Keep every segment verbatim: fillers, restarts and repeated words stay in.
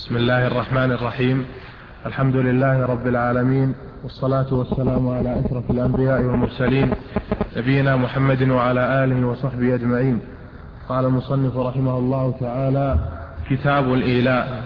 بسم الله الرحمن الرحيم. الحمد لله رب العالمين، والصلاة والسلام على أشرف الأنبياء والمرسلين، نبينا محمد وعلى آله وصحبه أجمعين. قال المصنف رحمه الله تعالى: كتاب الإيلاء.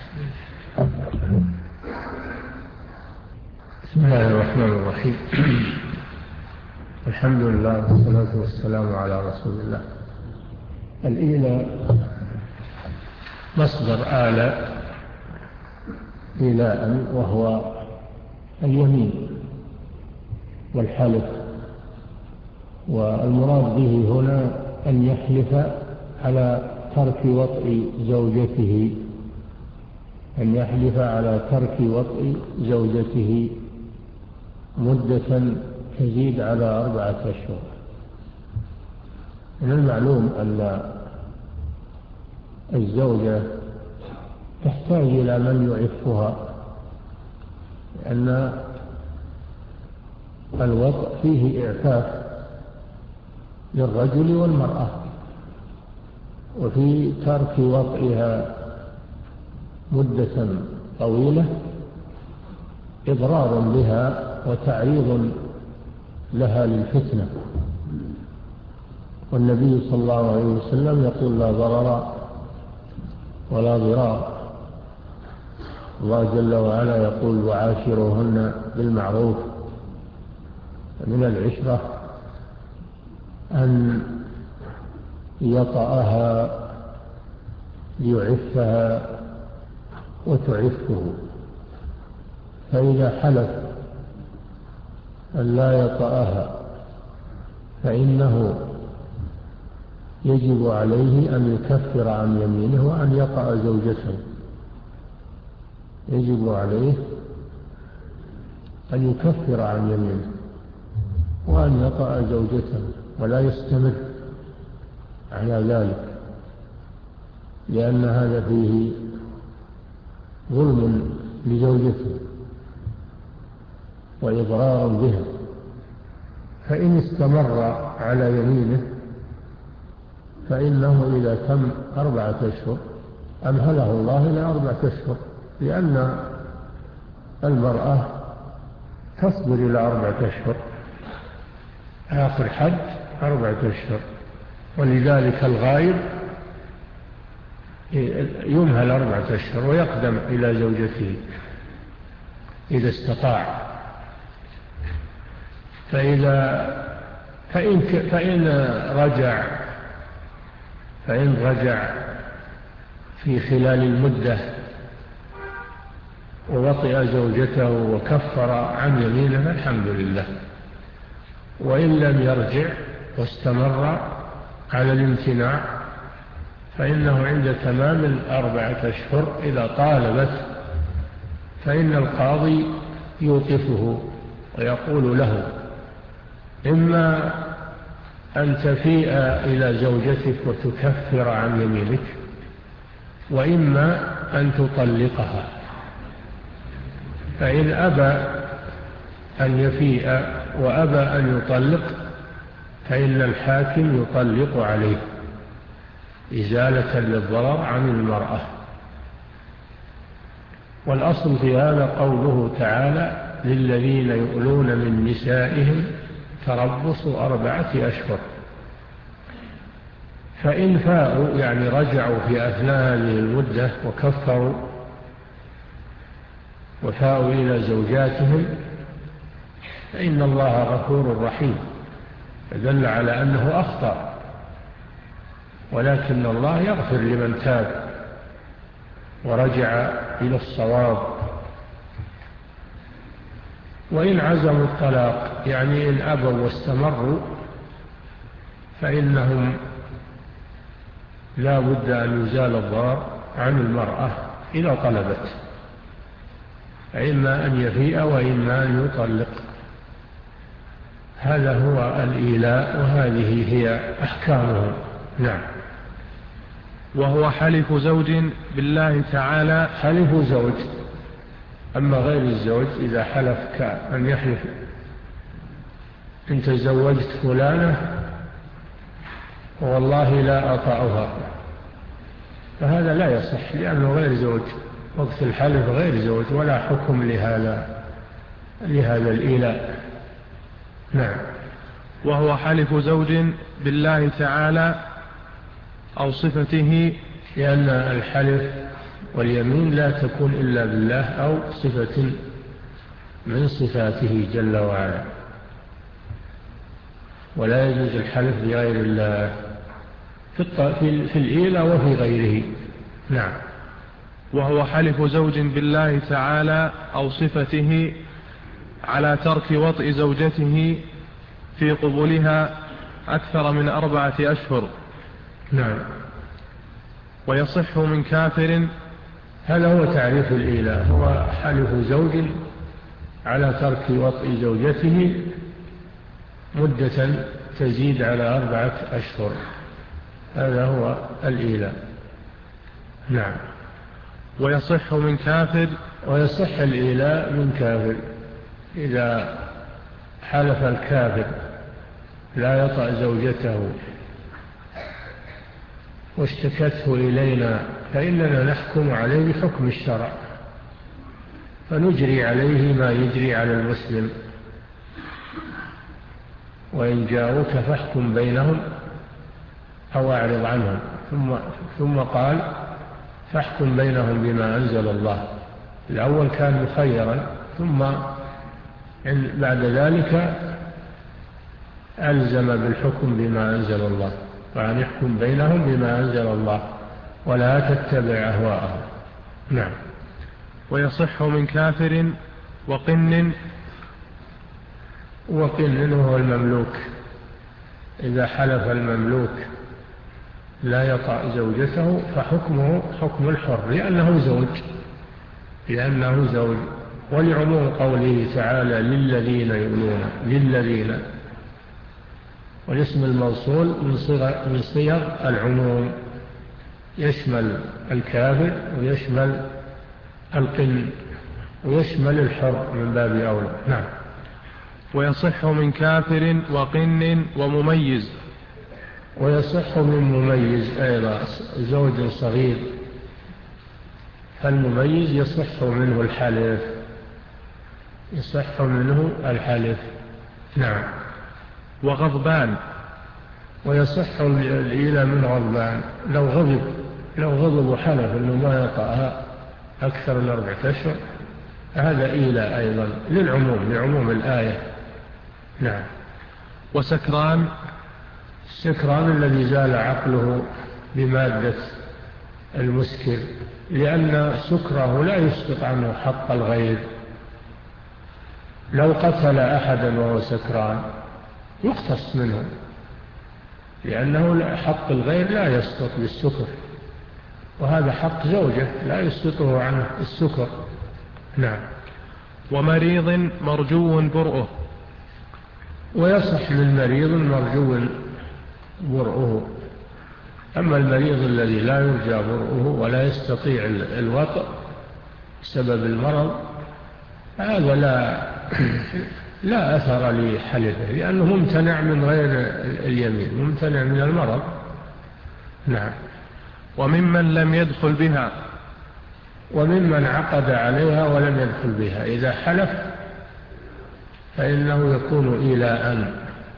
بسم الله الرحمن الرحيم. الحمد لله والصلاة والسلام على رسول الله. الإيلاء مصدر آل إيلاء، وهو اليمين والحلف، والمراد به هنا أن يحلف على ترك وطء زوجته أن يحلف على ترك وطء زوجته مدة تزيد على أربعة أشهر. من المعلوم أن الزوجة تحتاج إلى من يعفها، لأن الوطء فيه إعفاف للرجل والمرأة، وفي ترك وطئها مدة طويلة إضرار بها وتعريض لها للفتنة. والنبي صلى الله عليه وسلم يقول: لا ضرر ولا ضرار. الله جل وعلا يقول: وعاشروهن بالمعروف. من العشرة أن يطأها ليعفها وتعفه، فإذا حلف أن لا يطأها فإنه يجب عليه أن يكفر عن يمينه وأن يطأ زوجته. يجب عليه أن يكفر عن يمينه وأن يطأ زوجته، ولا يستمر على ذلك، لأن هذا فيه ظلم لزوجته وإضرار بها. فإن استمر على يمينه فإنه إذا تم أربعة أشهر أمهله الله إلى أربعة أشهر، لأن المرأة تصبر إلى أربعة أشهر، آخر حد أربعة أشهر. ولذلك الغائب يمهل أربعة أشهر ويقدم إلى زوجته إذا استطاع. فإذا فإن, فإن رجع فإن رجع في خلال المدة ووطئ زوجته وكفر عن يمينه فالحمد لله. وإن لم يرجع واستمر على الامتناع فإنه عند تمام الأربعة أشهر إذا طالبت فإن القاضي يوقفه ويقول له: إما أن تفيء إلى زوجتك وتكفر عن يمينك، وإما أن تطلقها. فإن أبى أن يفيء وأبى أن يطلق فإن الحاكم يطلق عليه إزالة للضرر عن المرأة. والأصل في هذا قوله تعالى: للذين يؤلون من نسائهم تربص أربعة أشهر. فإن فاءوا يعني رجعوا في أثناء هذه المدة وكفروا وفاءوا إلى زوجاتهم فإن الله غفور رحيم، فدل على أنه أخطأ، ولكن الله يغفر لمن تاب ورجع إلى الصواب. وإن عزموا الطلاق يعني إن أبوا واستمروا فإنهم لا بد أن يزال الضرر عن المرأة إذا طلبت، فإما أن يفيء وإما أن يطلق. هذا هو الإيلاء، وهذه هي أحكامه. نعم. وهو حلف زوج بالله تعالى. حلف زوج. أما غير الزوج إذا حلف كأن يحلف: إن تزوجت فلانة والله لا أطأها، فهذا لا يصح لأنه غير زوج. وقت الحلف غير زوج ولا حكم لهذا لهذا الإيلاء. نعم. وهو حلف زوج بالله تعالى أو صفته، لأن الحلف واليمين لا تكون إلا بالله أو صفة من صفاته جل وعلا، ولا يجوز الحلف بغير الله في الإيلاء وفي غيره. نعم. وهو حلف زوج بالله تعالى أو صفته على ترك وطئ زوجته في قبولها أكثر من أربعة أشهر. نعم. ويصح من كافر. هذا هو تعريف الإيلاء، هو حلف زوج على ترك وطئ زوجته مدة تزيد على أربعة أشهر، هذا هو الإيلاء. نعم. ويصح من كافر. ويصح الإيلاء من كافر إذا حلف الكافر لا يطأ زوجته واشتكته إلينا فإننا نحكم عليه بحكم الشرع، فنجري عليه ما يجري على المسلم. وإن جاءوك فاحكم بينهم أو أعرض عنهم. ثم, ثم قال فاحكم بينهم بما أنزل الله. الأول كان مخيرا، ثم بعد ذلك ألزم بالحكم بما أنزل الله، وأن يحكم بينهم بما أنزل الله ولا تتبع أهواءهم. نعم. ويصح من كافر وقن. وقن هو المملوك، إذا حلف المملوك لا يطأ زوجته فحكمه حكم الحر لأنه زوج لأنه زوج ولعموم قوله تعالى للذين يؤلون، للذين، والاسم الموصول من صيغ من صيغ العموم، يشمل الكافر ويشمل القن ويشمل الحر من باب أولى. نعم. ويصح من كافر وقن ومميز. ويصح من مميز أيضا، زوج صغير، فالمميز يصح منه الحلف يصح منه الحلف. نعم. وغضبان. ويصح الإيلاء من غضبان، لو غضب لو غضب وحلف أنه ما يطأها أكثر من أربعة أشهر، هذا إيلاء أيضا للعموم، لعموم الآية. نعم. وسكران. السكران الذي زال عقله بمادة المسكر، لأن سكره لا يسقط عنه حق الغير. لو قتل أحدا وهو سكران يقتص منه، لأنه حق الغير لا يسقط بالسكر، وهذا حق زوجه لا يسقطه عنه السكر. نعم. ومريض مرجو برؤه. ويصح من مريض مرجو برؤه. أما المريض الذي لا يرجى برؤه ولا يستطيع الوطء بسبب المرض، هذا لا لا أثر لحلفه، لأنه ممتنع من غير اليمين، ممتنع من المرض. نعم. وممن لم يدخل بها. وممن عقد عليها ولم يدخل بها، إذا حلف فإنه يكون إيلاء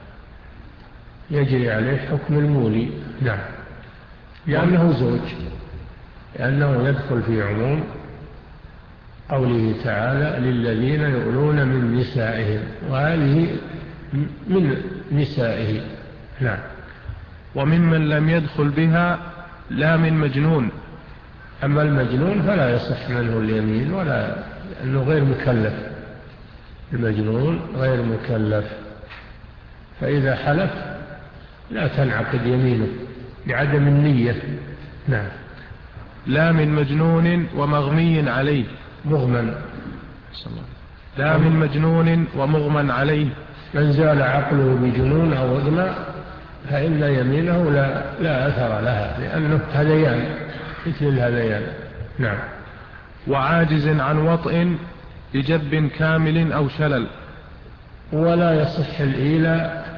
يجري عليه حكم المولي. نعم. لأنه زوج، لأنه يدخل في عموم قوله تعالى للذين يؤلون من نسائهم، وهذه من نسائه. نعم. وممن لم يدخل بها لا من مجنون. أما المجنون فلا يصح منه اليمين، ولا، لأنه غير مكلف، المجنون غير مكلف، فإذا حلف لا تنعقد يمينه لعدم النية. نعم. لا من مجنون ومغمي عليه. مغمن. لا من مجنون ومغمى عليه. من زال عقله بجنون أو إغماء فإن يمينه لا, لا أثر لها، لأنه هذيان مثل الهذيان. نعم. وعاجز عن وطئ لجب كامل أو شلل. ولا يصح الإيلاء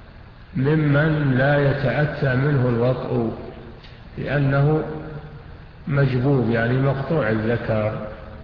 ممن لا يتأتى منه الوطء، لأنه مجبوب يعني مقطوع الذكر،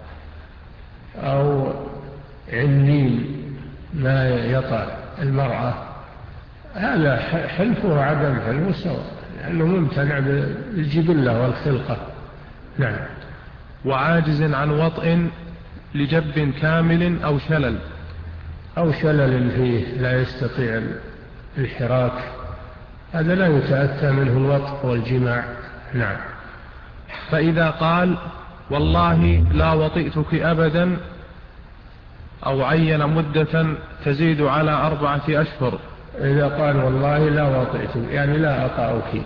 أو عنين ما يطع المرأة، هذا حلفه عدم حلفه سواء، لأنه ممتنع بالجبلة والخلقة. نعم. وعاجز عن وطئ لجب كامل أو شلل أو شلل فيه لا يستطيع الحراك، هذا لا يتأتى منه الوطء والجماع. نعم. فإذا قال والله لا وطئتك أبدا، أو عين مدة تزيد على أربعة أشهر. إذا قال والله لا وطئتك يعني لا أطأك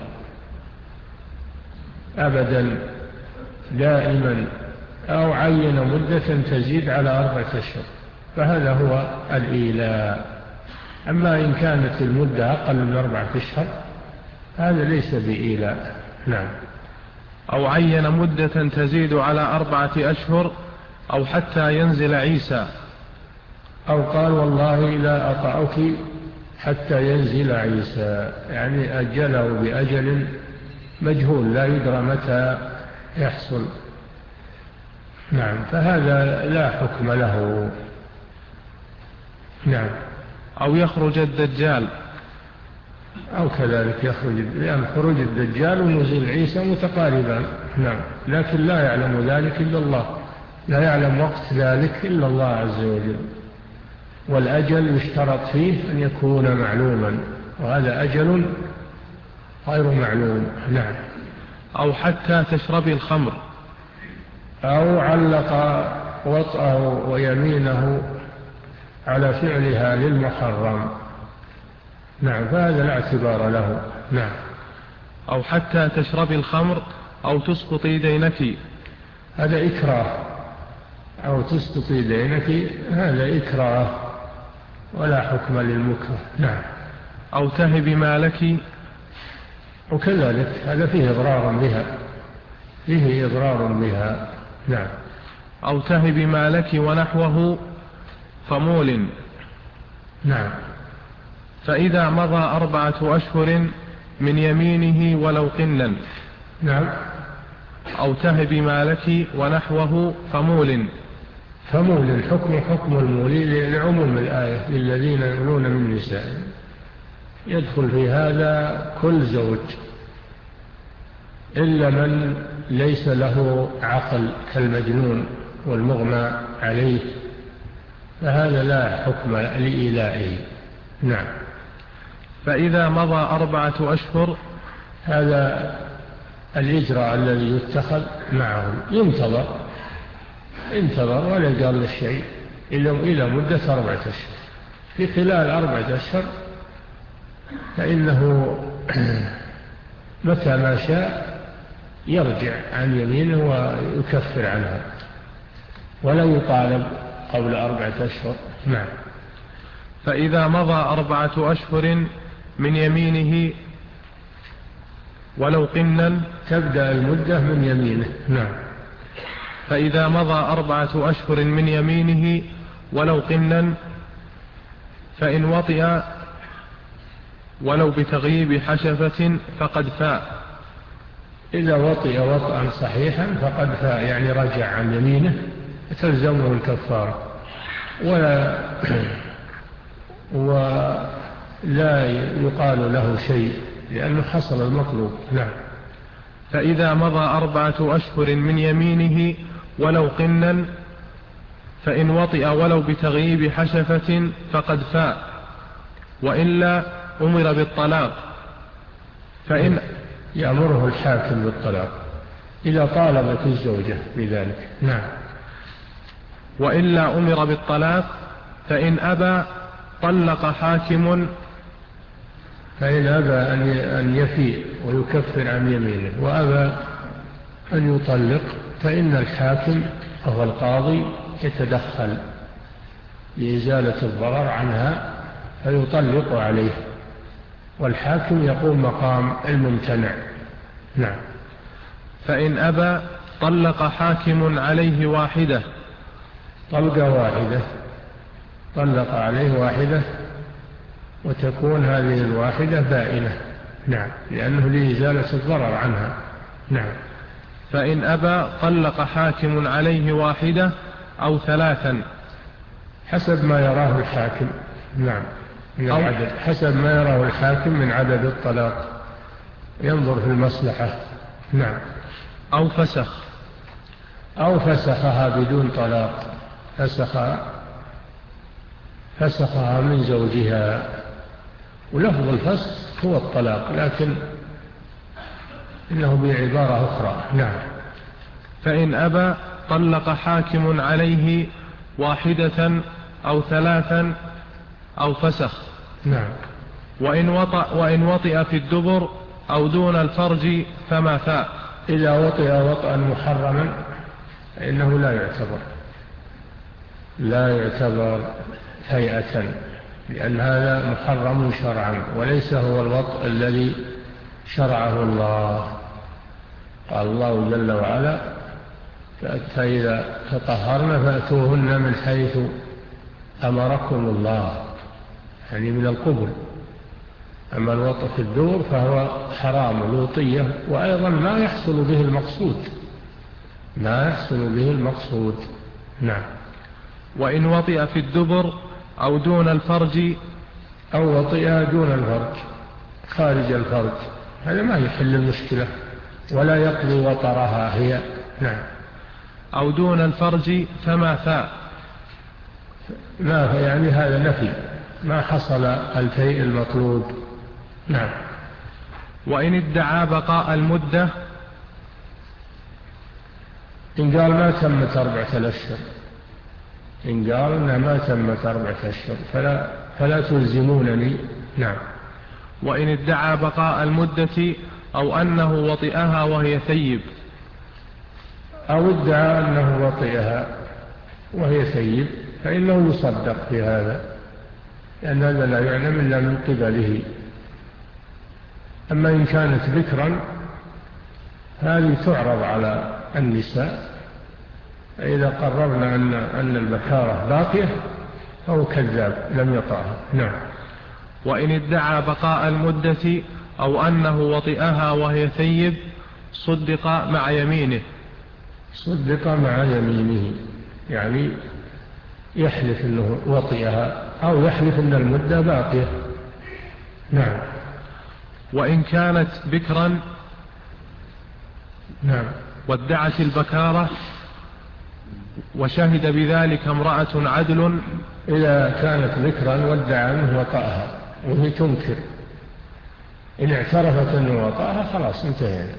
أبدا دائما، أو عين مدة تزيد على أربعة أشهر، فهذا هو الإيلاء. أما إن كانت المدة أقل من أربعة أشهر هذا ليس بإيلاء. نعم. أو عين مدة تزيد على أربعة أشهر، أو حتى ينزل عيسى. أو قال والله لا أطأك حتى ينزل عيسى، يعني أجله بأجل مجهول لا يدرى متى يحصل. نعم. فهذا لا حكم له. نعم. أو يخرج الدجال. أو كذلك يخرج، لأن خروج الدجال ونزول عيسى متقاربان. نعم. لكن لا يعلم ذلك إلا الله، لا يعلم وقت ذلك إلا الله عز وجل، والأجل يشترط فيه أن يكون معلوما، وهذا أجل غير معلوم. نعم. أو حتى تشرب الخمر. أو علق وطأه ويمينه على فعلها للمحرم. نعم. فهذا لا اعتبار له. نعم. أو حتى تشرب الخمر أو تسقطي دينك. هذا إكراه. أو تسقطي دينك هذا إكراه ولا حكم للمكره. نعم. أو تهب مالك. وكذلك هذا فيه إضرار بها، فيه إضرار بها. نعم. أو تهب مالك ونحوه فمول. نعم. فإذا مضى أربعة أشهر من يمينه ولو قنا. نعم. أو تهب مالك ونحوه فمول. فمول الحكم حكم المولي لعموم الآية للذين يولون من نسائهم، يدخل في هذا كل زوج إلا من ليس له عقل كالمجنون والمغمى عليه، فهذا لا حكم لإيلائه. نعم. فإذا مضى أربعة أشهر، هذا الإجراء الذي يتخذ معه ينتظر انتظر ولا قال الشيء إلى مدة أربعة أشهر. في خلال أربعة أشهر فإنه متى ما شاء يرجع عن يمينه ويكفر عنها، ولا يطالب قبل أربعة أشهر. نعم. فإذا مضى أربعة أشهر من يمينه ولو قنا، تبدأ المدة من يمينه. نعم. فإذا مضى أربعة أشهر من يمينه ولو قنا، فإن وطئ ولو بتغييب حشفة فقد فاء. إذا وطئ وطئا صحيحا فقد فاء، يعني رجع عن يمينه تلزمه الكفارة، ولا ولا يقال له شيء لأنه حصل المطلوب. نعم. فإذا مضى أربعة أشهر من يمينه ولو قنا، فإن وطئ ولو بتغييب حشفة فقد فاء، وإلا أمر بالطلاق. فإن يأمره الحاكم بالطلاق إذا طالبت الزوجة بذلك. نعم. وإلا أمر بالطلاق. فإن أبى طلق حاكم. فإن أبى أن يفيء ويكفر عن يمينه وأبى أن يطلق، فإن الحاكم وهو القاضي يتدخل لإزالة الضرر عنها فيطلق عليه، والحاكم يقوم مقام الممتنع. نعم. فإن أبى طلق حاكم عليه واحدة. طلقة واحدة، طلق عليه واحدة، وتكون هذه الواحدة بائنة. نعم. لأنه لإزالة الضرر عنها. نعم. فإن أبى طلق حاكم عليه واحدة أو ثلاثا حسب ما يراه الحاكم. نعم، من العدد، حسب ما يراه الحاكم من عدد الطلاق، ينظر في المصلحة. نعم. أو فسخ أو فسخها بدون طلاق، فسخها فسخها من زوجها، ولفظ الفسخ هو الطلاق لكن إنه بعبارة أخرى. نعم. فإن أبى طلق حاكم عليه واحدة أو ثلاثا أو فسخ. نعم. وإن وطئ, وإن وطئ في الدبر أو دون الفرج فما فاء. إذا وطئ وطئا محرما فإنه لا يعتبر لا يعتبر هيئة، لأن هذا محرم شرعا وليس هو الوطئ الذي شرعه الله. قال الله جل وعلا: فإذا تطهرن فأتوهن من حيث أمركم الله، يعني من القبل. أما الوطئ في الدور فهو حرام لوطية، وأيضا ما يحصل به المقصود ما يحصل به المقصود. نعم. وإن وطئ في الدبر أو دون الفرج أو وطئ دون الفرج خارج الفرج، هذا ما يحل المشكلة ولا يقضي وطرها هي. نعم. أو دون الفرج فما فاء. ما يعني هذا نفي، ما حصل الفيء المطلوب. نعم. وإن ادعى بقاء المدة، إن قال ما تمت أربعة الأشهر إن قال إنها ما تمت أربعة أشهر فلا, فلا تلزمونني. نعم. وإن ادعى بقاء المدة أو أنه وطئها وهي ثيب، أو ادعى أنه وطئها وهي ثيب فإنه يصدق في هذا، لأن هذا لا يعلم إلا من قبله. أما إن كانت ذكرا هذه تعرض على النساء، فإذا قررنا أن, أن البكارة باقية فهو كذاب لم يطعها. نعم. وإن ادعى بقاء المدة أو أنه وطئها وهي ثيب صدق مع يمينه. صدق مع يمينه يعني يحلف أنه وطئها أو يحلف أن المدة باقية. نعم. وإن كانت بكرا نعم. وادعت البكارة وشهد بذلك امرأة عدل، إذا كانت ذكرا وادعى أنه وطأها وهي تنكر، إن اعترفت أنه وطأها خلاص انتهينا.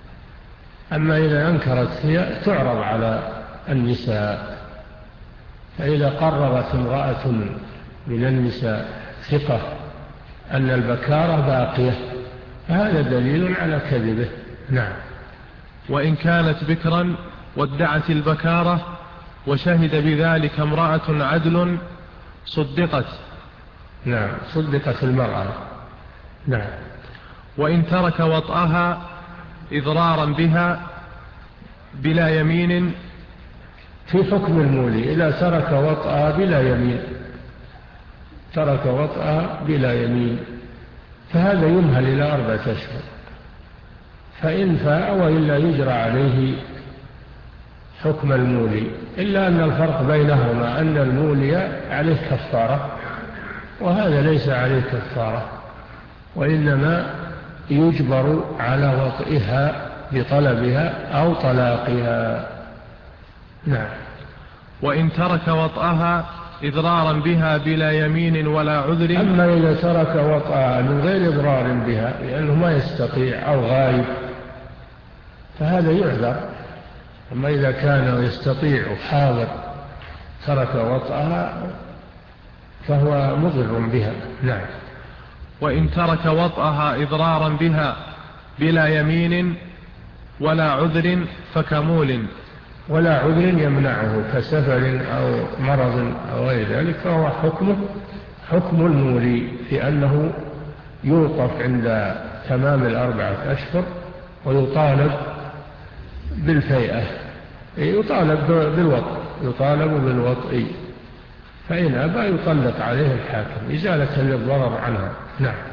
أما إذا أنكرت هي تعرض على النساء، فإذا قررت امرأة من النساء ثقة أن البكارة باقية فهذا دليل على كذبه. نعم. وإن كانت بكرا وادعت البكارة وشهد بذلك امرأة عدل صدقت. نعم. صدقت المرأة. نعم. وإن ترك وطئها إضرارا بها بلا يمين، في حكم المولي إذا ترك وطئها بلا يمين ترك وطئها بلا يمين فهذا يمهل إلى أربعة أشهر، فإن فاء وإلا يجرى عليه حكم المولي، إلا أن الفرق بينهما أن المولي عليه كفارة وهذا ليس عليه كفارة، وإنما يجبر على وطئها بطلبها أو طلاقها. نعم. وإن ترك وطئها إضرارا بها بلا يمين ولا عذر. أما إذا ترك وطئها من غير إضرار بها لأنه ما يستطيع أو غايب فهذا يعذر. أما إذا كان يستطيع حاضر ترك وطئها فهو مضر بها. نعم. وإن ترك وطئها إضرارا بها بلا يمين ولا عذر فكمول. ولا عذر يمنعه كسفر أو مرض أو غير ذلك فهو حكمه حكم المولي في أنه يوقف عند تمام الأربعة أشهر ويطالب بالفيئة، يطالب بالوطء يطالب بالوطء فإن أبى يطلق عليه الحاكم إزالة للضرر عنها. نعم.